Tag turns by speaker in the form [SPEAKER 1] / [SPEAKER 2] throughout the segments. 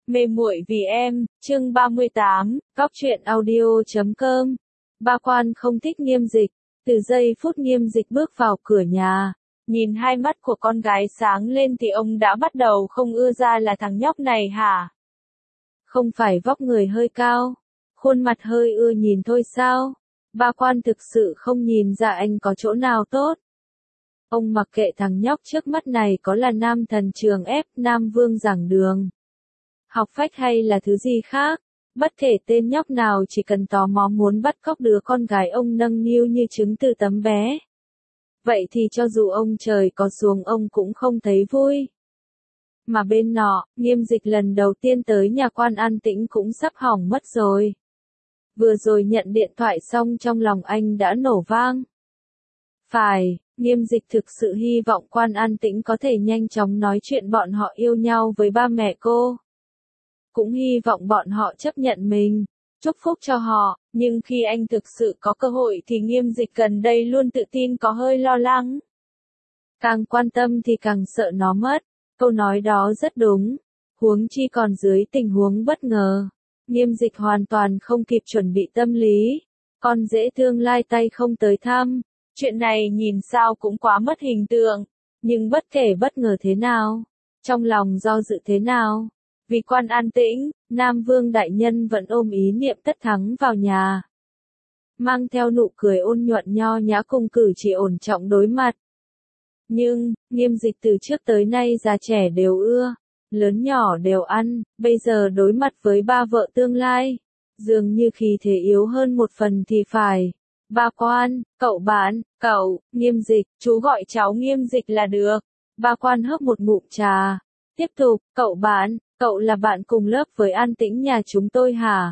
[SPEAKER 1] Mê muội vì em, chương 38, Góc truyện audio.com. Ba Quan không thích Nghiêm Dịch. Từ giây phút Nghiêm Dịch bước vào cửa nhà, nhìn hai mắt của con gái sáng lên thì ông đã bắt đầu không ưa ra là thằng nhóc này hả? Không phải vóc người hơi cao, khuôn mặt hơi ưa nhìn thôi sao? Ba Quan thực sự không nhìn ra anh có chỗ nào tốt. Ông mặc kệ thằng nhóc trước mắt này có là nam thần trường ép, nam vương giảng đường, học phách hay là thứ gì khác, bất kể tên nhóc nào chỉ cần tò mò muốn bắt cóc đứa con gái ông nâng niu như trứng từ tấm bé. Vậy thì cho dù ông trời có xuống ông cũng không thấy vui. Mà bên nọ, Nghiêm Dịch lần đầu tiên tới nhà Quan An Tĩnh cũng sắp hỏng mất rồi. Vừa rồi nhận điện thoại xong trong lòng anh đã nổ vang. Phải, Nghiêm Dịch thực sự hy vọng Quan An Tĩnh có thể nhanh chóng nói chuyện bọn họ yêu nhau với ba mẹ cô. Cũng hy vọng bọn họ chấp nhận mình, chúc phúc cho họ, nhưng khi anh thực sự có cơ hội thì Nghiêm Dịch gần đây luôn tự tin có hơi lo lắng. Càng quan tâm thì càng sợ nó mất, câu nói đó rất đúng, huống chi còn dưới tình huống bất ngờ. Nghiêm Dịch hoàn toàn không kịp chuẩn bị tâm lý, con dễ thương lai tay không tới thăm, chuyện này nhìn sao cũng quá mất hình tượng, nhưng bất kể bất ngờ thế nào, trong lòng do dự thế nào. Vì Quan An Tĩnh, Nam Vương đại nhân vẫn ôm ý niệm tất thắng vào nhà. Mang theo nụ cười ôn nhuận nho nhã cùng cử chỉ ổn trọng đối mặt. Nhưng, Nghiêm Dịch từ trước tới nay già trẻ đều ưa, lớn nhỏ đều ăn, bây giờ đối mặt với ba vợ tương lai, dường như khí thế yếu hơn một phần thì phải. Ba Quan, cậu bạn, cậu, Nghiêm Dịch, chú gọi cháu Nghiêm Dịch là được. Ba Quan hớp một ngụm trà. Tiếp tục, cậu bạn, cậu là bạn cùng lớp với An Tĩnh nhà chúng tôi hả?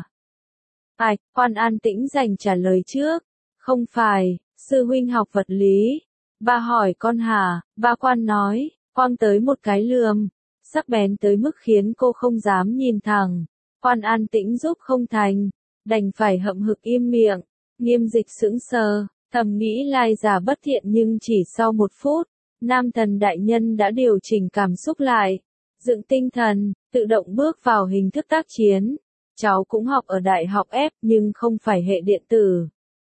[SPEAKER 1] Quan An Tĩnh dành trả lời trước. Không phải, sư huynh học vật lý. Ba hỏi con hả? Ba Quan nói, quăng tới một cái lườm, sắc bén tới mức khiến cô không dám nhìn thẳng. Quan An Tĩnh giúp không thành, đành phải hậm hực im miệng. Nghiêm Dịch sững sờ, thầm nghĩ lai giả bất thiện nhưng chỉ sau một phút, nam thần đại nhân đã điều chỉnh cảm xúc lại. Dựng tinh thần, tự động bước vào hình thức tác chiến. Cháu cũng học ở đại học F nhưng không phải hệ điện tử,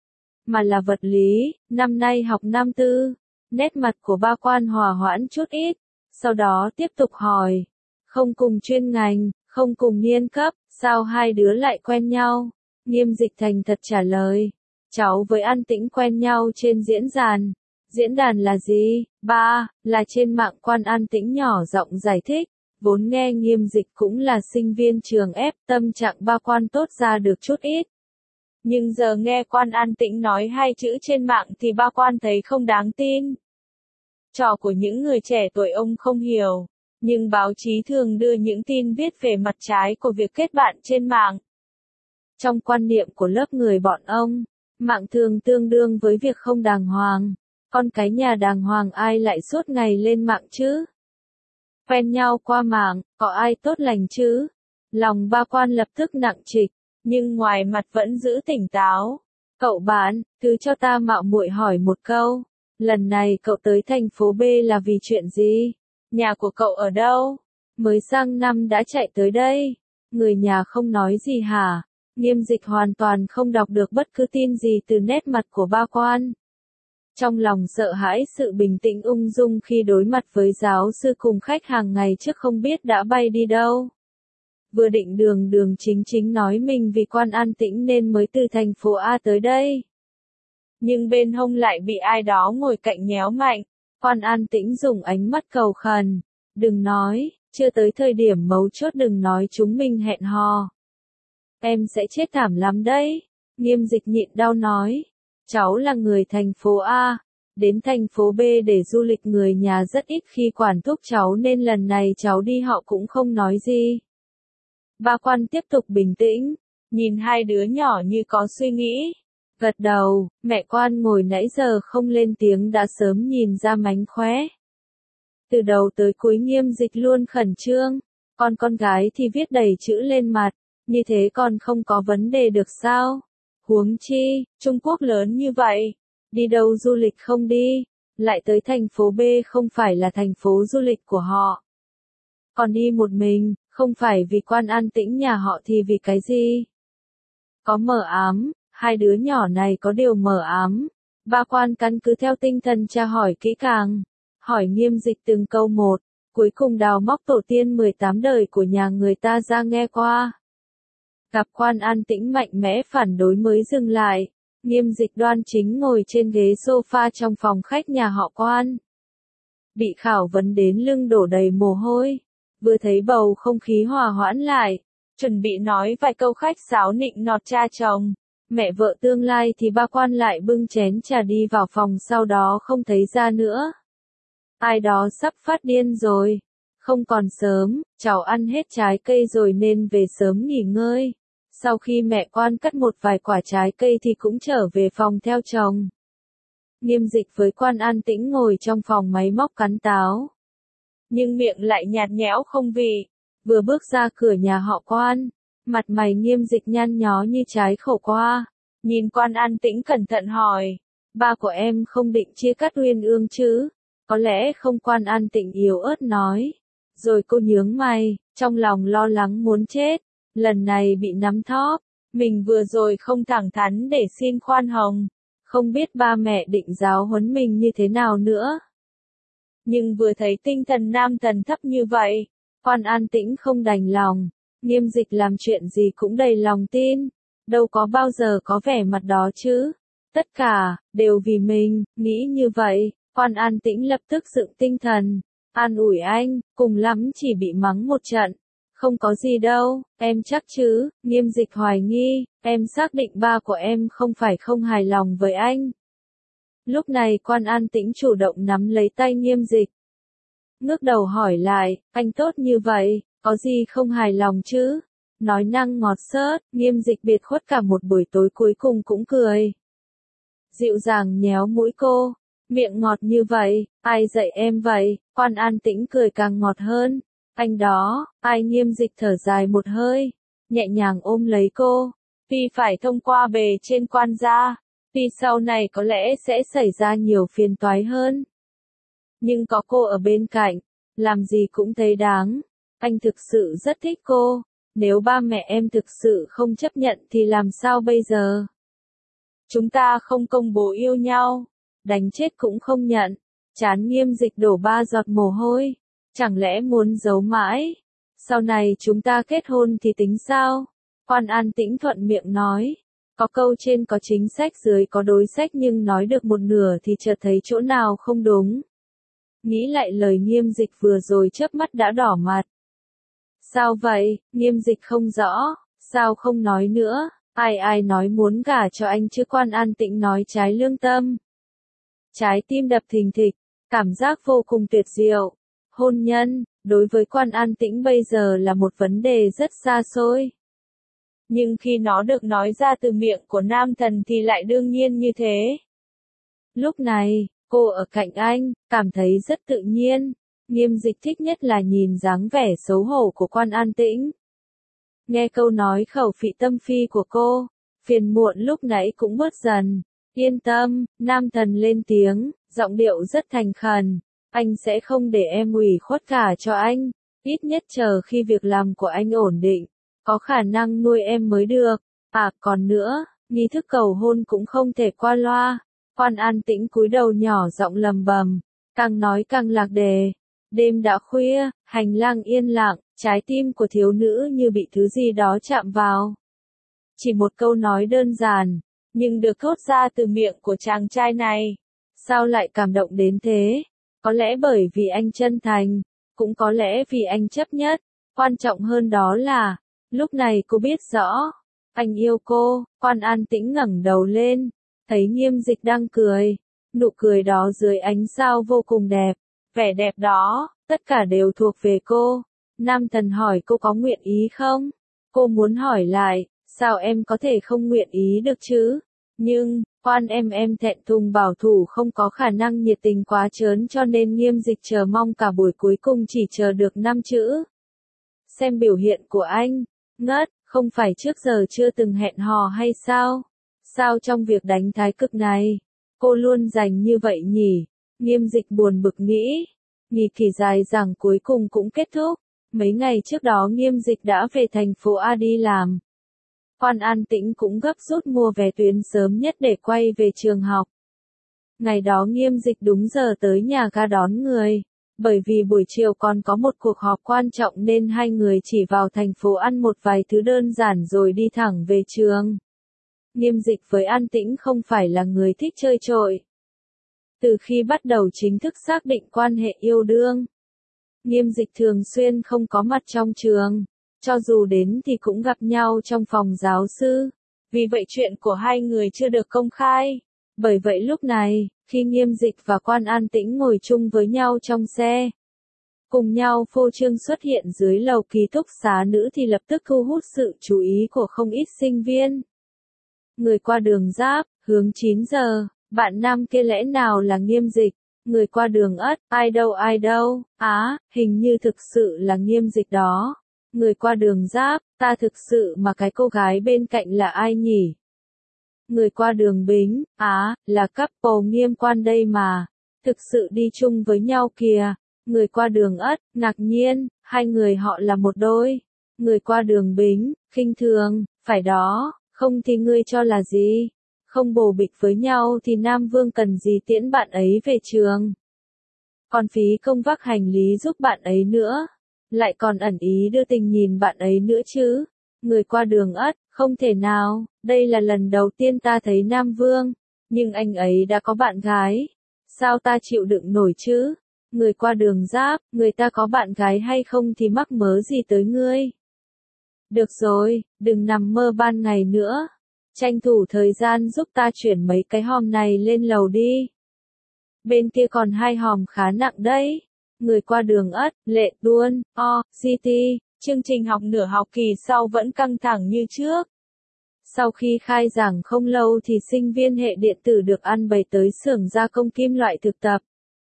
[SPEAKER 1] mà là vật lý, năm nay học năm tư. Nét mặt của Ba Quan hòa hoãn chút ít, sau đó tiếp tục hỏi. Không cùng chuyên ngành, không cùng niên cấp, sao hai đứa lại quen nhau? Nghiêm Dịch thành thật trả lời. Cháu với An Tĩnh quen nhau trên diễn đàn. Diễn đàn là gì? Ba, là trên mạng. Quan An Tĩnh nhỏ giọng giải thích. Vốn nghe Nghiêm Dịch cũng là sinh viên trường F, tâm trạng Ba Quan tốt ra được chút ít. Nhưng giờ nghe Quan An Tĩnh nói hai chữ trên mạng thì Ba Quan thấy không đáng tin. Trò của những người trẻ tuổi ông không hiểu, nhưng báo chí thường đưa những tin viết về mặt trái của việc kết bạn trên mạng. Trong quan niệm của lớp người bọn ông, mạng thường tương đương với việc không đàng hoàng. Con cái nhà đàng hoàng ai lại suốt ngày lên mạng chứ? Quen nhau qua mạng, có ai tốt lành chứ? Lòng Ba Quan lập tức nặng trịch, nhưng ngoài mặt vẫn giữ tỉnh táo. Cậu bạn, cứ cho ta mạo muội hỏi một câu. Lần này cậu tới thành phố B là vì chuyện gì? Nhà của cậu ở đâu? Mới sang năm đã chạy tới đây. Người nhà không nói gì hả? Nghiêm Dịch hoàn toàn không đọc được bất cứ tin gì từ nét mặt của Ba Quan. Trong lòng sợ hãi sự bình tĩnh ung dung khi đối mặt với giáo sư cùng khách hàng ngày trước không biết đã bay đi đâu. Vừa định đường chính nói mình vì Quan An Tĩnh nên mới từ thành phố A tới đây. Nhưng bên hông lại bị ai đó ngồi cạnh nhéo mạnh. Quan An Tĩnh dùng ánh mắt cầu khẩn. Đừng nói, chưa tới thời điểm mấu chốt đừng nói chúng mình hẹn hò. Em sẽ chết thảm lắm đấy. Nghiêm Dịch nhịn đau nói. Cháu là người thành phố A, đến thành phố B để du lịch, người nhà rất ít khi quản thúc cháu nên lần này cháu đi họ cũng không nói gì. Ba Quan tiếp tục bình tĩnh, nhìn hai đứa nhỏ như có suy nghĩ. Gật đầu, mẹ Quan ngồi nãy giờ không lên tiếng đã sớm nhìn ra mánh khóe. Từ đầu tới cuối Nghiêm Dịch luôn khẩn trương, con gái thì viết đầy chữ lên mặt, như thế còn không có vấn đề được sao? Huống chi, Trung Quốc lớn như vậy, đi đâu du lịch không đi, lại tới thành phố B không phải là thành phố du lịch của họ. Còn đi một mình, Không phải vì Quan An Tĩnh nhà họ thì vì cái gì? Có mờ ám, hai đứa nhỏ này có điều mờ ám. Ba Quan căn cứ theo tinh thần tra hỏi kỹ càng, hỏi Nghiêm Dịch từng câu một, cuối cùng đào móc tổ tiên 18 đời của nhà người ta ra nghe qua. Gặp Quan An Tĩnh mạnh mẽ phản đối mới dừng lại, Nghiêm Dịch đoan chính ngồi trên ghế sofa trong phòng khách nhà họ Quan. Bị khảo vấn đến lưng đổ đầy mồ hôi, vừa thấy bầu không khí hòa hoãn lại, chuẩn bị nói vài câu khách sáo nịnh nọt cha chồng, mẹ vợ tương lai thì ba Quan lại bưng chén trà đi vào phòng sau đó không thấy ra nữa. Ai đó sắp phát điên rồi, không còn sớm, cháu ăn hết trái cây rồi nên về sớm nghỉ ngơi. Sau khi mẹ Quan cắt một vài quả trái cây thì cũng trở về phòng theo chồng. Nghiêm Dịch với Quan An Tĩnh ngồi trong phòng máy móc cắn táo. Nhưng miệng lại nhạt nhẽo không vị. Vừa bước ra cửa nhà họ Quan, mặt mày Nghiêm Dịch nhăn nhó như trái khổ qua. Nhìn Quan An Tĩnh cẩn thận hỏi, ba của em không định chia cắt Uyên Ương chứ? Có lẽ không, Quan An Tĩnh yếu ớt nói. Rồi cô nhướng mày, trong lòng lo lắng muốn chết. Lần này bị nắm thóp, mình vừa rồi không thẳng thắn để xin khoan hồng. Không biết ba mẹ định giáo huấn mình như thế nào nữa. Nhưng vừa thấy tinh thần nam thần thấp như vậy, Quan An Tĩnh không đành lòng. Nghiêm Dịch làm chuyện gì cũng đầy lòng tin, đâu có bao giờ có vẻ mặt đó chứ. Tất cả, đều vì mình, nghĩ như vậy, Quan An Tĩnh lập tức dựng tinh thần, an ủi anh, cùng lắm chỉ bị mắng một trận. Không có gì đâu, em chắc chứ? Nghiêm Dịch hoài nghi, em xác định ba của em không phải không hài lòng với anh. Lúc này Quan An Tĩnh chủ động nắm lấy tay Nghiêm Dịch. Ngước đầu hỏi lại, anh tốt như vậy, có gì không hài lòng chứ? Nói năng ngọt xớt, Nghiêm Dịch biệt khuất cả một buổi tối cuối cùng cũng cười. Dịu dàng nhéo mũi cô, miệng ngọt như vậy, ai dạy em vậy? Quan An Tĩnh cười càng ngọt hơn. Anh đó, ai? Nghiêm Dịch thở dài một hơi, nhẹ nhàng ôm lấy cô. Vì phải thông qua bề trên Quan gia, vì sau này có lẽ sẽ xảy ra nhiều phiền toái hơn. Nhưng có cô ở bên cạnh, làm gì cũng thấy đáng. Anh thực sự rất thích cô, nếu ba mẹ em thực sự không chấp nhận thì làm sao bây giờ? Chúng ta không công bố yêu nhau, đánh chết cũng không nhận. Trán Nghiêm Dịch đổ 3 giọt mồ hôi. Chẳng lẽ muốn giấu mãi? Sau này chúng ta kết hôn thì tính sao? Quan An Tĩnh thuận miệng nói. Có câu trên có chính sách dưới có đối sách nhưng nói được một nửa thì chợt thấy chỗ nào không đúng. Nghĩ lại lời Nghiêm Dịch vừa rồi chớp mắt đã đỏ mặt. Sao vậy? Nghiêm Dịch không rõ. Sao không nói nữa? Ai nói muốn gả cho anh chứ? Quan An Tĩnh nói trái lương tâm. Trái tim đập thình thịch, cảm giác vô cùng tuyệt diệu. Hôn nhân, đối với Quan An Tĩnh bây giờ là một vấn đề rất xa xôi. Nhưng khi nó được nói ra từ miệng của nam thần thì lại đương nhiên như thế. Lúc này, cô ở cạnh anh, cảm thấy rất tự nhiên. Nghiêm Dịch thích nhất là nhìn dáng vẻ xấu hổ của Quan An Tĩnh. Nghe câu nói khẩu phị tâm phi của cô, phiền muộn lúc nãy cũng bớt dần. Yên tâm, nam thần lên tiếng, giọng điệu rất thành khẩn. Anh sẽ không để em ủy khuất cả cho anh, ít nhất chờ khi việc làm của anh ổn định, có khả năng nuôi em mới được. À còn nữa, nghi thức cầu hôn cũng không thể qua loa. Quan An Tĩnh cúi đầu nhỏ giọng lầm bầm, càng nói càng lạc đề. Đêm đã khuya, hành lang yên lặng, trái tim của thiếu nữ như bị thứ gì đó chạm vào. Chỉ một câu nói đơn giản, nhưng được thốt ra từ miệng của chàng trai này. Sao lại cảm động đến thế? Có lẽ bởi vì anh chân thành, cũng có lẽ vì anh chấp nhất. Quan trọng hơn đó là, lúc này cô biết rõ, anh yêu cô. Quan An Tĩnh ngẩng đầu lên, thấy Nghiêm Dịch đang cười. Nụ cười đó dưới ánh sao vô cùng đẹp. Vẻ đẹp đó, tất cả đều thuộc về cô. Nam thần hỏi cô có nguyện ý không? Cô muốn hỏi lại, sao em có thể không nguyện ý được chứ? Nhưng, Quan em thẹn thùng bảo thủ không có khả năng nhiệt tình quá trớn cho nên Nghiêm Dịch chờ mong cả buổi cuối cùng chỉ chờ được 5 chữ. Xem biểu hiện của anh, ngất, không phải trước giờ chưa từng hẹn hò hay sao? Sao trong việc đánh thái cực này, cô luôn dành như vậy nhỉ? Nghiêm Dịch buồn bực nghĩ. Nghỉ kỳ dài dẳng cuối cùng cũng kết thúc. Mấy ngày trước đó Nghiêm Dịch đã về thành phố A đi làm. Quan An Tĩnh cũng gấp rút mua vé tuyến sớm nhất để quay về trường học. Ngày đó Nghiêm Dịch đúng giờ tới nhà ga đón người. Bởi vì buổi chiều còn có một cuộc họp quan trọng nên hai người chỉ vào thành phố ăn một vài thứ đơn giản rồi đi thẳng về trường. Nghiêm Dịch với An Tĩnh không phải là người thích chơi trội. Từ khi bắt đầu chính thức xác định quan hệ yêu đương, Nghiêm Dịch thường xuyên không có mặt trong trường. Cho dù đến thì cũng gặp nhau trong phòng giáo sư. Vì vậy chuyện của hai người chưa được công khai. Bởi vậy lúc này, khi Nghiêm Dịch và Quan An Tĩnh ngồi chung với nhau trong xe, cùng nhau phô trương xuất hiện dưới lầu ký túc xá nữ thì lập tức thu hút sự chú ý của không ít sinh viên. Người qua đường Giáp, hướng 9 giờ, bạn nam kia lẽ nào là Nghiêm Dịch? Người qua đường Ất, ai đâu, hình như thực sự là Nghiêm Dịch đó. Người qua đường Giáp, ta thực sự mà cái cô gái bên cạnh là ai nhỉ? Người qua đường Bính, là couple Nghiêm Quan đây mà. Thực sự đi chung với nhau kìa. Người qua đường Ất, ngạc nhiên, hai người họ là một đôi. Người qua đường Bính, khinh thường, phải đó, không thì ngươi cho là gì? Không bồ bịch với nhau thì Nam Vương cần gì tiễn bạn ấy về trường? Còn phí công vác hành lý giúp bạn ấy nữa. Lại còn ẩn ý đưa tình nhìn bạn ấy nữa chứ. Người qua đường Ất, không thể nào, đây là lần đầu tiên ta thấy Nam Vương, nhưng anh ấy đã có bạn gái. Sao ta chịu đựng nổi chứ? Người qua đường Giáp, người ta có bạn gái hay không thì mắc mớ gì tới ngươi? Được rồi, đừng nằm mơ ban ngày nữa. Tranh thủ thời gian giúp ta chuyển mấy cái hòm này lên lầu đi. Bên kia còn hai hòm khá nặng đấy. Người qua đường Ất, Lệ Tuôn, City, chương trình học nửa học kỳ sau vẫn căng thẳng như trước. Sau khi khai giảng không lâu thì sinh viên hệ điện tử được ăn bày tới xưởng gia công kim loại thực tập.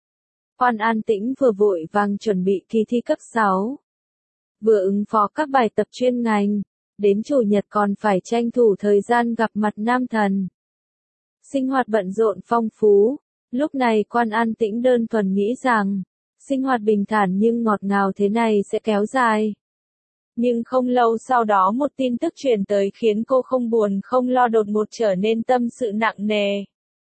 [SPEAKER 1] Quan An Tĩnh vừa vội vàng chuẩn bị kỳ thi cấp 6. Vừa ứng phó các bài tập chuyên ngành. Đến chủ nhật còn phải tranh thủ thời gian gặp mặt nam thần. Sinh hoạt bận rộn phong phú. Lúc này Quan An Tĩnh đơn thuần nghĩ rằng, sinh hoạt bình thản nhưng ngọt ngào thế này sẽ kéo dài. Nhưng không lâu sau đó một tin tức truyền tới khiến cô không buồn không lo đột ngột trở nên tâm sự nặng nề.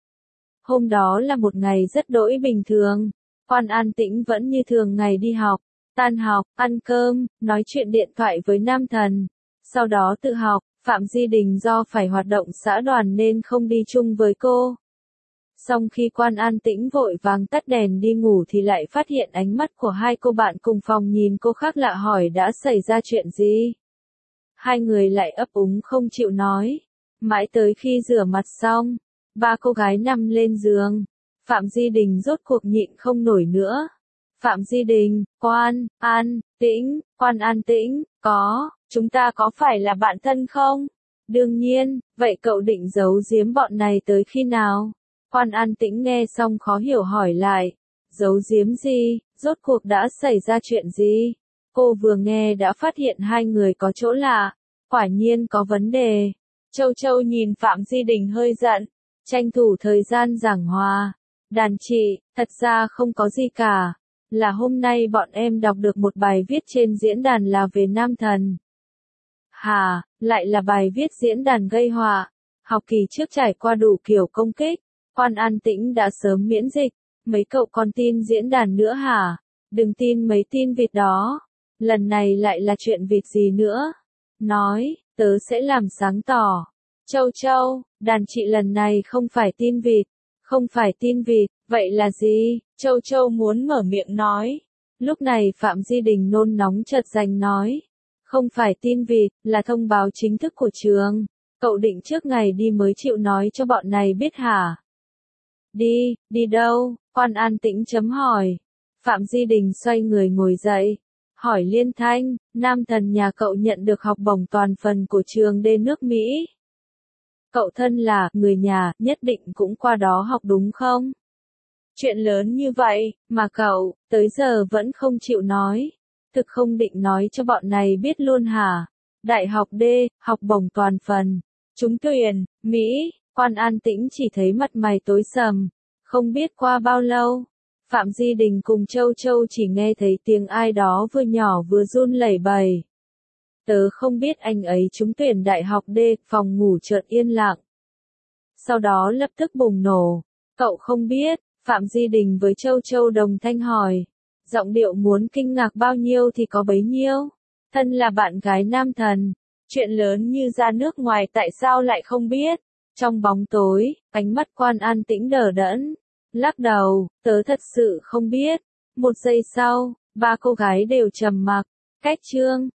[SPEAKER 1] Hôm đó là một ngày rất đỗi bình thường. Quan An Tĩnh vẫn như thường ngày đi học, tan học, ăn cơm, nói chuyện điện thoại với nam thần. Sau đó tự học, Phạm Di Đình do phải hoạt động xã đoàn nên không đi chung với cô. Xong khi Quan An Tĩnh vội vàng tắt đèn đi ngủ thì lại phát hiện ánh mắt của hai cô bạn cùng phòng nhìn cô khác lạ hỏi đã xảy ra chuyện gì. Hai người lại ấp úng không chịu nói. Mãi tới khi rửa mặt xong, ba cô gái nằm lên giường. Phạm Di Đình rốt cuộc nhịn không nổi nữa. Phạm Di Đình, Quan An Tĩnh, Quan An Tĩnh, chúng ta có phải là bạn thân không? Đương nhiên, vậy cậu định giấu giếm bọn này tới khi nào? Quan An Tĩnh nghe xong khó hiểu hỏi lại. Giấu giếm gì, rốt cuộc đã xảy ra chuyện gì? Cô vừa nghe đã phát hiện hai người có chỗ lạ. Quả nhiên có vấn đề. Châu Châu nhìn Phạm Di Đình hơi giận. Tranh thủ thời gian giảng hòa. Đàn chị, thật ra không có gì cả. Là hôm nay bọn em đọc được một bài viết trên diễn đàn là về nam thần. Hả, lại là bài viết diễn đàn gây họa. Học kỳ trước trải qua đủ kiểu công kích. Quan An Tĩnh đã sớm miễn dịch. Mấy cậu còn tin diễn đàn nữa hả? Đừng tin mấy tin vịt đó. Lần này lại là chuyện vịt gì nữa? Nói, tớ sẽ làm sáng tỏ. Châu Châu, đàn chị lần này không phải tin vịt. Không phải tin vịt, vậy là gì? Châu Châu muốn mở miệng nói. Lúc này Phạm Di Đình nôn nóng chợt giành nói. Không phải tin vịt, là thông báo chính thức của trường. Cậu định trước ngày đi mới chịu nói cho bọn này biết hả? Đi đâu? Quan An Tĩnh chấm hỏi. Phạm Di Đình xoay người ngồi dậy. Hỏi liên thanh, nam thần nhà cậu nhận được học bổng toàn phần của trường D nước Mỹ. Cậu thân là người nhà, nhất định cũng qua đó học đúng không? Chuyện lớn như vậy, mà cậu, tới giờ vẫn không chịu nói. Thực không định nói cho bọn này biết luôn hả? Đại học D, học bổng toàn phần. Trúng tuyển, Mỹ, Quan An Tĩnh chỉ thấy mặt mày tối sầm. Không biết qua bao lâu, Phạm Di Đình cùng Châu Châu chỉ nghe thấy tiếng ai đó vừa nhỏ vừa run lẩy bẩy. Tớ không biết anh ấy trúng tuyển đại học D, phòng ngủ chợt yên lặng. Sau đó lập tức bùng nổ. Cậu không biết, Phạm Di Đình với Châu Châu đồng thanh hỏi. Giọng điệu muốn kinh ngạc bao nhiêu thì có bấy nhiêu. Thân là bạn gái nam thần. Chuyện lớn như ra nước ngoài tại sao lại không biết. Trong bóng tối, ánh mắt Quan an tĩnh đờ đẫn. Lắc đầu, tớ thật sự không biết. Một giây sau, ba cô gái đều trầm mặc. Cách chương